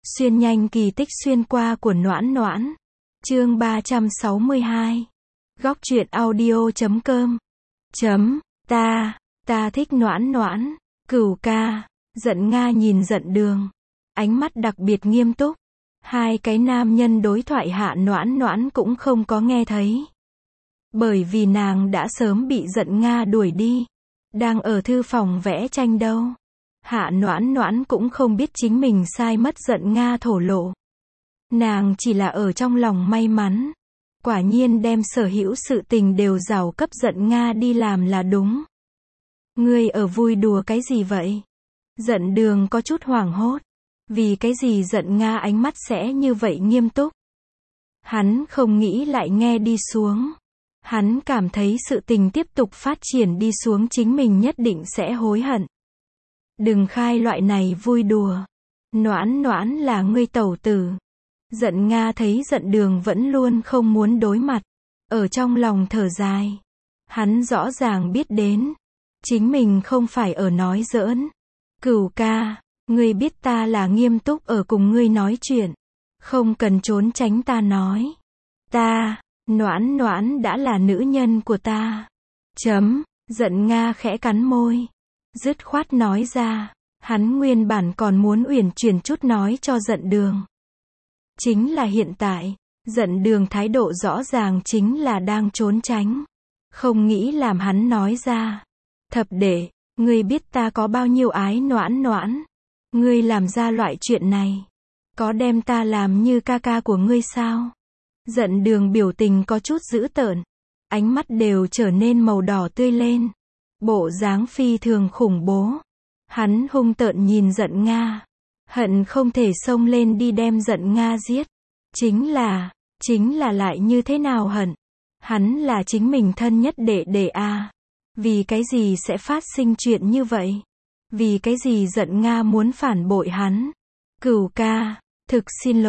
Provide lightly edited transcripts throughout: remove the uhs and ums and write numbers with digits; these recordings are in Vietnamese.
Xuyên nhanh kỳ tích xuyên qua của Noãn Noãn. Chương 362. Góc truyện audio.com. Ta thích Noãn Noãn. Cửu ca. Giận Nga nhìn Giận Đường. Ánh mắt đặc biệt nghiêm túc. Hai cái nam nhân đối thoại Hạ Noãn Noãn cũng không có nghe thấy. Bởi vì nàng đã sớm bị Giận Nga đuổi đi. Đang ở thư phòng vẽ tranh đâu. Hạ Noãn Noãn cũng không biết chính mình sai mất Giận Nga thổ lộ. Nàng chỉ là ở trong lòng may mắn. Quả nhiên đem sở hữu sự tình đều rảo cấp Giận Nga đi làm là đúng. Ngươi ở vui đùa cái gì vậy? Giận Đường có chút hoảng hốt. Vì cái gì Giận Nga ánh mắt sẽ như vậy nghiêm túc? Hắn không nghĩ lại nghe đi xuống. Hắn cảm thấy sự tình tiếp tục phát triển đi xuống chính mình nhất định sẽ hối hận. Đừng khai loại này vui đùa. Noãn Noãn là ngươi tẩu tử. Giận Nga thấy Giận Đường vẫn luôn không muốn đối mặt. Ở trong lòng thở dài. Hắn rõ ràng biết đến. Chính mình không phải ở nói giỡn. Cửu ca, ngươi biết ta là nghiêm túc ở cùng ngươi nói chuyện. Không cần trốn tránh ta nói. Noãn Noãn đã là nữ nhân của ta. Giận Nga khẽ cắn môi. Dứt khoát nói ra. Hắn nguyên bản còn muốn uyển chuyển chút nói cho Giận Đường. Chính là hiện tại, Giận Đường thái độ rõ ràng chính là đang trốn tránh. Không nghĩ làm hắn nói ra. Thập đệ, ngươi biết ta có bao nhiêu ái Noãn Noãn. Ngươi làm ra loại chuyện này. Có đem ta làm như ca ca của ngươi sao? Giận Đường biểu tình có chút dữ tợn. Ánh mắt đều trở nên màu đỏ tươi lên. Bộ dáng phi thường khủng bố. Hắn hung tợn nhìn Giận Nga. Hận không thể xông lên đi đem Giận Nga giết. Chính là lại như thế nào hận? Hắn là chính mình thân nhất đệ đệ a. Vì cái gì sẽ phát sinh chuyện như vậy? Vì cái gì Giận Nga muốn phản bội hắn? Cửu ca, thực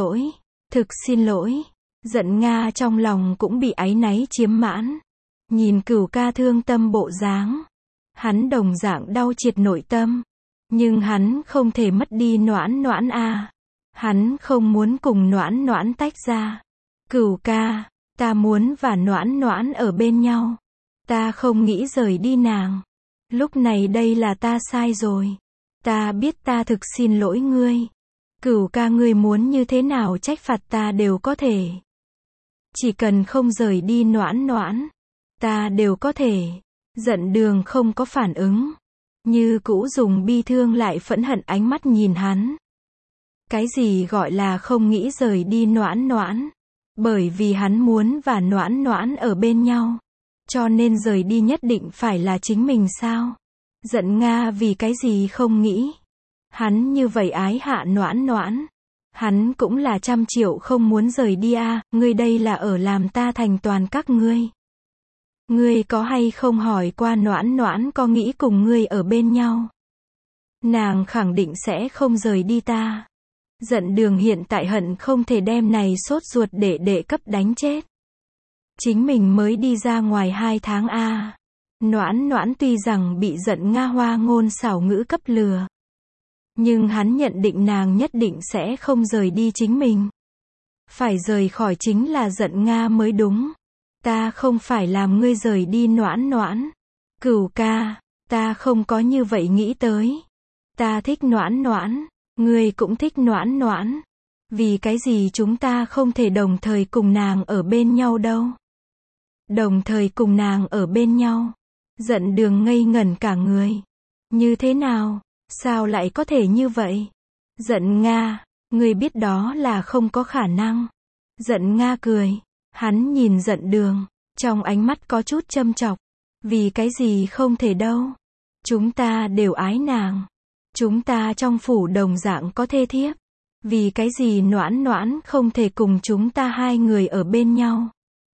xin lỗi. Giận Nga trong lòng cũng bị áy náy chiếm mãn. Nhìn Cửu ca thương tâm bộ dáng. Hắn đồng dạng đau triệt nội tâm. Nhưng hắn không thể mất đi Noãn Noãn a. Hắn không muốn cùng Noãn Noãn tách ra. Cửu ca, ta muốn và Noãn Noãn ở bên nhau. Ta không nghĩ rời đi nàng. Lúc này đây là ta sai rồi. Ta biết ta thực xin lỗi ngươi. Cửu ca ngươi muốn như thế nào trách phạt ta đều có thể. Chỉ cần không rời đi Noãn Noãn. Ta đều có thể. Giận Đường không có phản ứng. Như cũ dùng bi thương lại phẫn hận ánh mắt nhìn hắn. Cái gì gọi là không nghĩ rời đi Noãn Noãn? Bởi vì hắn muốn và Noãn Noãn ở bên nhau. Cho nên rời đi nhất định phải là chính mình sao? Giận Nga vì cái gì không nghĩ? Hắn như vậy ái Hạ Noãn Noãn. Hắn cũng là 100 triệu không muốn rời đi a. Ngươi đây là ở làm ta thành toàn các ngươi. Ngươi có hay không hỏi qua Noãn Noãn có nghĩ cùng ngươi ở bên nhau? Nàng khẳng định sẽ không rời đi ta. Giận Đường hiện tại hận không thể đem này sốt ruột để cấp đánh chết. Chính mình mới đi ra ngoài 2 tháng a. Noãn Noãn tuy rằng bị Giận Nga hoa ngôn xảo ngữ cấp lừa. Nhưng hắn nhận định nàng nhất định sẽ không rời đi chính mình. Phải rời khỏi chính là Giận Nga mới đúng. Ta không phải làm ngươi rời đi Noãn Noãn. Cửu ca, ta không có như vậy nghĩ tới. Ta thích Noãn Noãn, ngươi cũng thích Noãn Noãn. Vì cái gì chúng ta không thể đồng thời cùng nàng ở bên nhau đâu? Đồng thời cùng nàng ở bên nhau. Giận Đường ngây ngẩn cả người. Như thế nào? Sao lại có thể như vậy? Giận Nga, ngươi biết đó là không có khả năng. Giận Nga cười. Hắn nhìn Giận Đường, trong ánh mắt có chút châm chọc. Vì cái gì không thể đâu? Chúng ta đều ái nàng. Chúng ta trong phủ đồng dạng có thê thiếp. Vì cái gì Noãn Noãn không thể cùng chúng ta hai người ở bên nhau?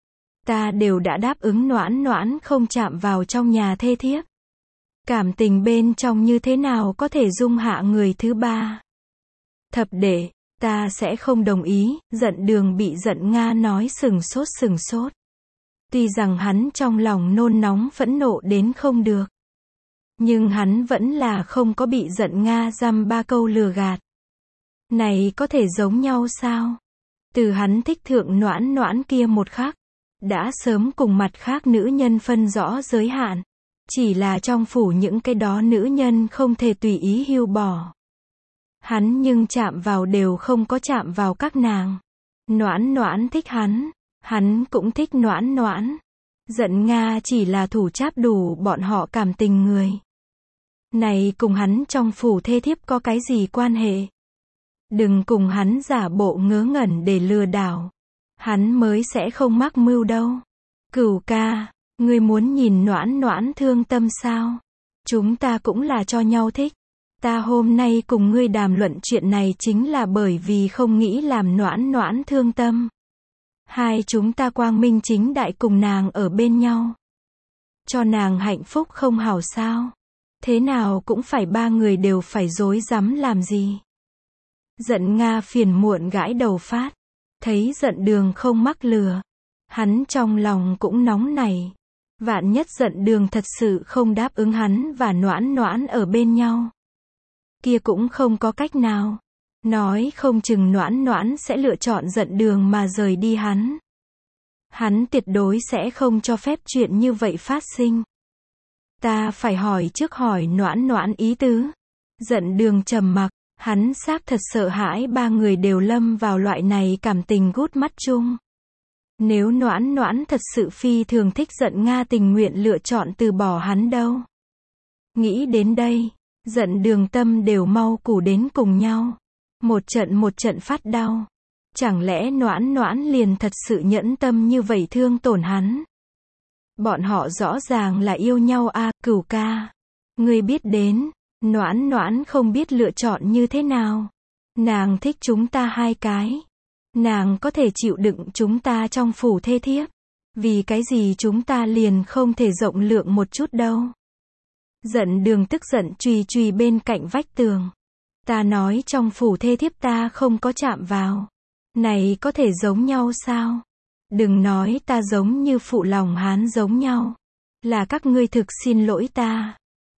Ta đều đã đáp ứng Noãn Noãn không chạm vào trong nhà thê thiếp. Cảm tình bên trong như thế nào có thể dung hạ người thứ ba? Thập đệ, ta sẽ không đồng ý. Giận Đường bị Giận Nga nói sừng sốt. Tuy rằng hắn trong lòng nôn nóng phẫn nộ đến không được. Nhưng hắn vẫn là không có bị Giận Nga dăm ba câu lừa gạt. Này có thể giống nhau sao? Từ hắn thích thượng Noãn Noãn kia một khắc, đã sớm cùng mặt khác nữ nhân phân rõ giới hạn. Chỉ là trong phủ những cái đó nữ nhân không thể tùy ý hưu bỏ. Hắn nhưng chạm vào đều không có chạm vào các nàng. Noãn Noãn thích hắn cũng thích Noãn Noãn. Giận Nga chỉ là thủ cháp đủ bọn họ cảm tình người. Này cùng hắn trong phủ thê thiếp có cái gì quan hệ? Đừng cùng hắn giả bộ ngớ ngẩn để lừa đảo. Hắn mới sẽ không mắc mưu đâu. Cửu ca, ngươi muốn nhìn Noãn Noãn thương tâm sao? Chúng ta cũng là cho nhau thích. Ta hôm nay cùng ngươi đàm luận chuyện này chính là bởi vì không nghĩ làm Noãn Noãn thương tâm. Hai chúng ta quang minh chính đại cùng nàng ở bên nhau. Cho nàng hạnh phúc không hảo sao? Thế nào cũng phải ba người đều phải rối rắm làm gì? Giận Nga phiền muộn gãi đầu phát. Thấy Giận Đường không mắc lừa. Hắn trong lòng cũng nóng nảy. Vạn nhất Giận Đường thật sự không đáp ứng hắn và Noãn Noãn ở bên nhau. Kia cũng không có cách nào. Nói không chừng Noãn Noãn sẽ lựa chọn Giận Đường mà rời đi hắn. Hắn tuyệt đối sẽ không cho phép chuyện như vậy phát sinh. Ta phải hỏi trước hỏi Noãn Noãn ý tứ. Giận Đường trầm mặc, hắn xác thật sợ hãi ba người đều lâm vào loại này cảm tình gút mắt chung. Nếu Noãn Noãn thật sự phi thường thích Giận Nga tình nguyện lựa chọn từ bỏ hắn đâu. Nghĩ đến đây, Giận Đường tâm đều mau củ đến cùng nhau. Một trận phát đau. Chẳng lẽ Noãn Noãn liền thật sự nhẫn tâm như vậy thương tổn hắn? Bọn họ rõ ràng là yêu nhau à, Cửu ca. Ngươi biết đến, Noãn Noãn không biết lựa chọn như thế nào. Nàng thích chúng ta hai cái. Nàng có thể chịu đựng chúng ta trong phủ thê thiếp. Vì cái gì chúng ta liền không thể rộng lượng một chút đâu. Giận Đường tức giận chùy bên cạnh vách tường. Ta nói trong phủ thê thiếp ta không có chạm vào. Này có thể giống nhau sao? Đừng nói ta giống như phụ lòng hán giống nhau. Là các ngươi thực xin lỗi ta.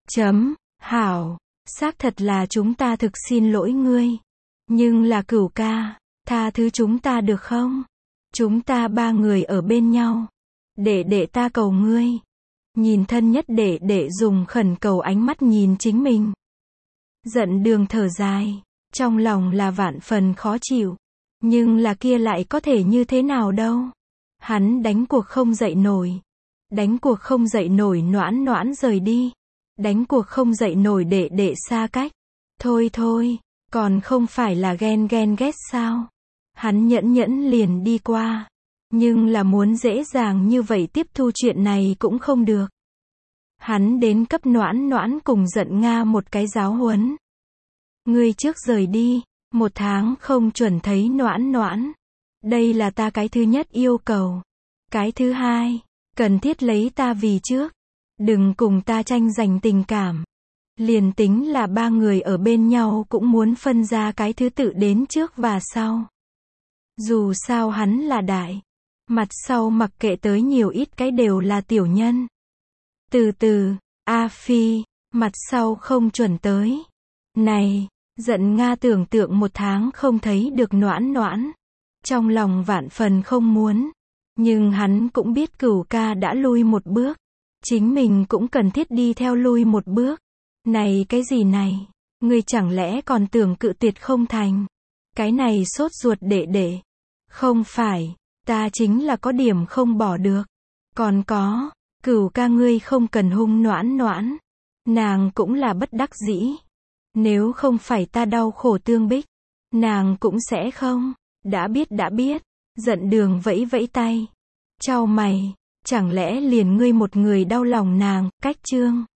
Hảo, xác thật là chúng ta thực xin lỗi ngươi. Nhưng là Cửu ca, tha thứ chúng ta được không? Chúng ta ba người ở bên nhau. Để ta cầu ngươi. Nhìn thân nhất để dùng khẩn cầu ánh mắt nhìn chính mình. Giận Đường thở dài, trong lòng là vạn phần khó chịu. Nhưng là kia lại có thể như thế nào đâu. Hắn đánh cuộc không dậy nổi. Đánh cuộc không dậy nổi Noãn Noãn rời đi. Đánh cuộc không dậy nổi để xa cách. Thôi, còn không phải là ghen ghét sao. Hắn nhẫn liền đi qua. Nhưng là muốn dễ dàng như vậy tiếp thu chuyện này cũng không được. Hắn đến cấp Noãn Noãn cùng Giận Nga một cái giáo huấn. Ngươi trước rời đi, 1 tháng không chuẩn thấy Noãn Noãn. Đây là ta cái thứ nhất yêu cầu. Cái thứ hai, cần thiết lấy ta vì trước. Đừng cùng ta tranh giành tình cảm. Liền tính là ba người ở bên nhau cũng muốn phân ra cái thứ tự đến trước và sau. Dù sao hắn là đại. Mặt sau mặc kệ tới nhiều ít cái đều là tiểu nhân. Từ từ, A Phi, mặt sau không chuẩn tới. Này, Giận Nga tưởng tượng 1 tháng không thấy được Noãn Noãn. Trong lòng vạn phần không muốn. Nhưng hắn cũng biết Cửu ca đã lui một bước. Chính mình cũng cần thiết đi theo lui một bước. Này cái gì này? Ngươi chẳng lẽ còn tưởng cự tuyệt không thành? Cái này sốt ruột để. Không phải, ta chính là có điểm không bỏ được. Còn có, Cửu ca ngươi không cần hung Noãn Noãn. Nàng cũng là bất đắc dĩ. Nếu không phải ta đau khổ tương bích, nàng cũng sẽ không. Đã biết. Giận Đường vẫy tay. Chau mày, chẳng lẽ liền ngươi một người đau lòng nàng, cách chương.